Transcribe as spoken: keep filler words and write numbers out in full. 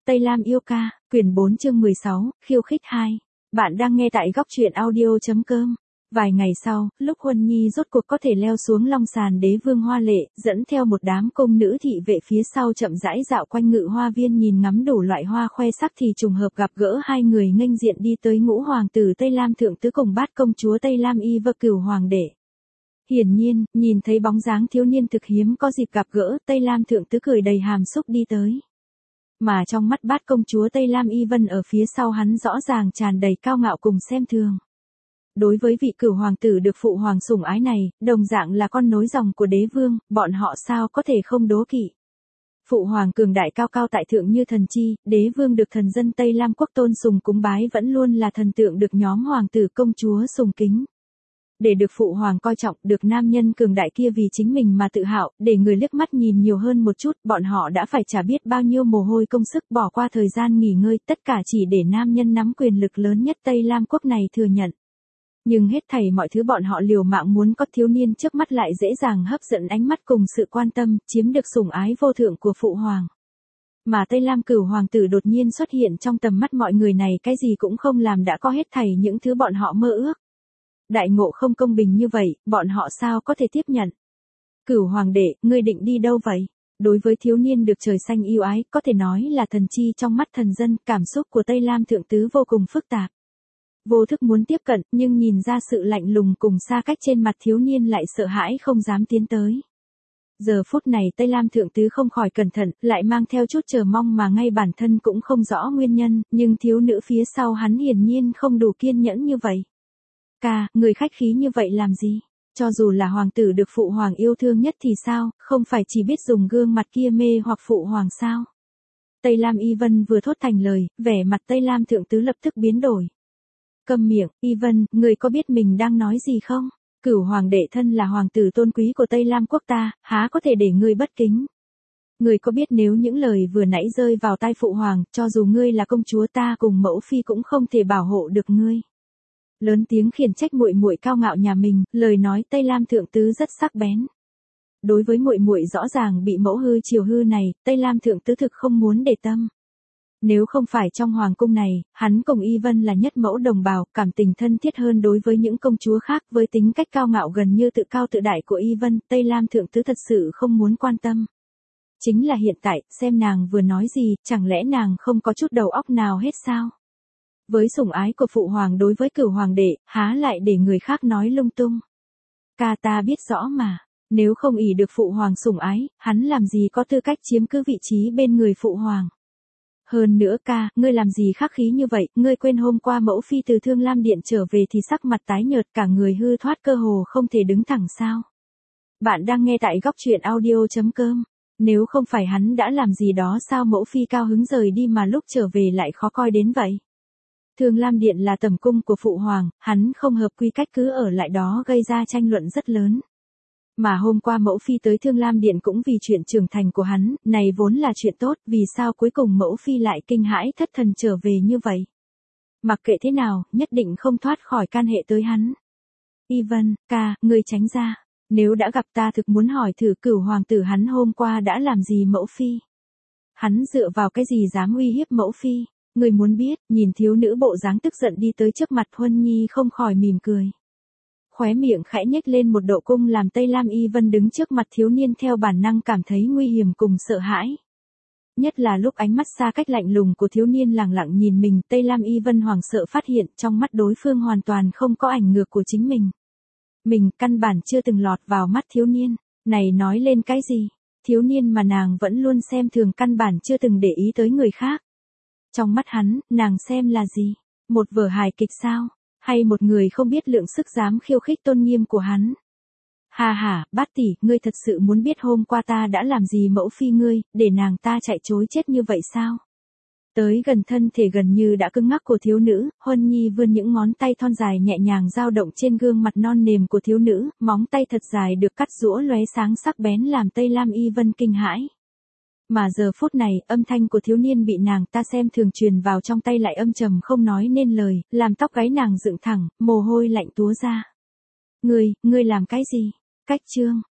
Tây Lam yêu ca, quyển bốn chương mười sáu, khiêu khích hai. Bạn đang nghe tại góc truyện audio.com. Vài ngày sau, lúc Huân Nhi rốt cuộc có thể leo xuống long sàn đế vương Hoa Lệ, dẫn theo một đám công nữ thị vệ phía sau chậm rãi dạo quanh ngự hoa viên nhìn ngắm đủ loại hoa khoe sắc thì trùng hợp gặp gỡ hai người nghênh diện đi tới ngũ hoàng tử Tây Lam thượng tứ cùng bát công chúa Tây Lam y và cửu hoàng đệ. Hiển nhiên, nhìn thấy bóng dáng thiếu niên thực hiếm có dịp gặp gỡ, Tây Lam thượng tứ cười đầy hàm xúc đi tới. Mà trong mắt bát công chúa Tây Lam Y Vân ở phía sau hắn rõ ràng tràn đầy cao ngạo cùng xem thường. Đối với vị cửu hoàng tử được phụ hoàng sủng ái này, đồng dạng là con nối dòng của đế vương, bọn họ sao có thể không đố kỵ. Phụ hoàng cường đại cao cao tại thượng như thần chi, đế vương được thần dân Tây Lam quốc tôn sùng cúng bái vẫn luôn là thần tượng được nhóm hoàng tử công chúa sùng kính. Để được phụ hoàng coi trọng, được nam nhân cường đại kia vì chính mình mà tự hào, để người liếc mắt nhìn nhiều hơn một chút, bọn họ đã phải trả biết bao nhiêu mồ hôi công sức bỏ qua thời gian nghỉ ngơi, tất cả chỉ để nam nhân nắm quyền lực lớn nhất Tây Lam quốc này thừa nhận. Nhưng hết thảy mọi thứ bọn họ liều mạng muốn có thiếu niên trước mắt lại dễ dàng hấp dẫn ánh mắt cùng sự quan tâm, chiếm được sủng ái vô thượng của phụ hoàng. Mà Tây Lam cửu hoàng tử đột nhiên xuất hiện trong tầm mắt mọi người này cái gì cũng không làm đã có hết thảy những thứ bọn họ mơ ước. Đại ngộ không công bình như vậy, bọn họ sao có thể tiếp nhận? Cửu hoàng đệ, ngươi định đi đâu vậy? Đối với thiếu niên được trời xanh yêu ái, có thể nói là thần chi trong mắt thần dân, cảm xúc của Tây Lam thượng tứ vô cùng phức tạp. Vô thức muốn tiếp cận, nhưng nhìn ra sự lạnh lùng cùng xa cách trên mặt thiếu niên lại sợ hãi không dám tiến tới. Giờ phút này Tây Lam thượng tứ không khỏi cẩn thận, lại mang theo chút chờ mong mà ngay bản thân cũng không rõ nguyên nhân, nhưng thiếu nữ phía sau hắn hiển nhiên không đủ kiên nhẫn như vậy. Ca, người khách khí như vậy làm gì? Cho dù là hoàng tử được phụ hoàng yêu thương nhất thì sao, không phải chỉ biết dùng gương mặt kia mê hoặc phụ hoàng sao? Tây Lam Y Vân vừa thốt thành lời, vẻ mặt Tây Lam thượng tứ lập tức biến đổi. Câm miệng, Y Vân, người có biết mình đang nói gì không? Cửu hoàng đệ thân là hoàng tử tôn quý của Tây Lam quốc ta, há có thể để ngươi bất kính? Người có biết nếu những lời vừa nãy rơi vào tai phụ hoàng, cho dù ngươi là công chúa ta cùng mẫu phi cũng không thể bảo hộ được ngươi. Lớn tiếng khiển trách muội muội cao ngạo nhà mình, lời nói Tây Lam thượng tứ rất sắc bén. Đối với muội muội rõ ràng bị mẫu hư chiều hư này, Tây Lam thượng tứ thực không muốn để tâm. Nếu không phải trong hoàng cung này, hắn cùng Y Vân là nhất mẫu đồng bào, cảm tình thân thiết hơn đối với những công chúa khác với tính cách cao ngạo gần như tự cao tự đại của Y Vân, Tây Lam thượng tứ thật sự không muốn quan tâm. Chính là hiện tại, xem nàng vừa nói gì, chẳng lẽ nàng không có chút đầu óc nào hết sao? Với sủng ái của phụ hoàng đối với cửu hoàng đệ, há lại để người khác nói lung tung. Ca ta biết rõ mà, nếu không ỷ được phụ hoàng sủng ái, hắn làm gì có tư cách chiếm cứ vị trí bên người phụ hoàng. Hơn nữa ca, ngươi làm gì khác khí như vậy, ngươi quên hôm qua mẫu phi từ Thương Lam Điện trở về thì sắc mặt tái nhợt cả người hư thoát cơ hồ không thể đứng thẳng sao. Bạn đang nghe tại góc truyện audio.com. Nếu không phải hắn đã làm gì đó sao mẫu phi cao hứng rời đi mà lúc trở về lại khó coi đến vậy. Thương Lam Điện là tẩm cung của phụ hoàng, hắn không hợp quy cách cứ ở lại đó gây ra tranh luận rất lớn. Mà hôm qua mẫu phi tới Thương Lam Điện cũng vì chuyện trưởng thành của hắn, này vốn là chuyện tốt, vì sao cuối cùng mẫu phi lại kinh hãi thất thần trở về như vậy. Mặc kệ thế nào, nhất định không thoát khỏi can hệ tới hắn. Y Vân, ca, ngươi tránh ra. Nếu đã gặp ta thực muốn hỏi thử cửu hoàng tử hắn hôm qua đã làm gì mẫu phi. Hắn dựa vào cái gì dám uy hiếp mẫu phi. Người muốn biết, nhìn thiếu nữ bộ dáng tức giận đi tới trước mặt Huân Nhi không khỏi mỉm cười. Khóe miệng khẽ nhếch lên một độ cung làm Tây Lam Y Vân đứng trước mặt thiếu niên theo bản năng cảm thấy nguy hiểm cùng sợ hãi. Nhất là lúc ánh mắt xa cách lạnh lùng của thiếu niên lẳng lặng nhìn mình, Tây Lam Y Vân hoảng sợ phát hiện trong mắt đối phương hoàn toàn không có ảnh ngược của chính mình. Mình căn bản chưa từng lọt vào mắt thiếu niên, này nói lên cái gì? Thiếu niên mà nàng vẫn luôn xem thường căn bản chưa từng để ý tới người khác. Trong mắt hắn, nàng xem là gì? Một vở hài kịch sao? Hay một người không biết lượng sức dám khiêu khích tôn nghiêm của hắn? Hà hà, bát tỷ, ngươi thật sự muốn biết hôm qua ta đã làm gì mẫu phi ngươi, để nàng ta chạy trối chết như vậy sao? Tới gần thân thể gần như đã cứng ngắc của thiếu nữ, Huân Nhi vươn những ngón tay thon dài nhẹ nhàng dao động trên gương mặt non nềm của thiếu nữ, móng tay thật dài được cắt rũa lóe sáng sắc bén làm Tây Lam Y Vân kinh hãi. Mà giờ phút này, âm thanh của thiếu niên bị nàng ta xem thường truyền vào trong tay lại âm trầm không nói nên lời, làm tóc gáy nàng dựng thẳng, mồ hôi lạnh túa ra. Ngươi, ngươi làm cái gì? Cách chương,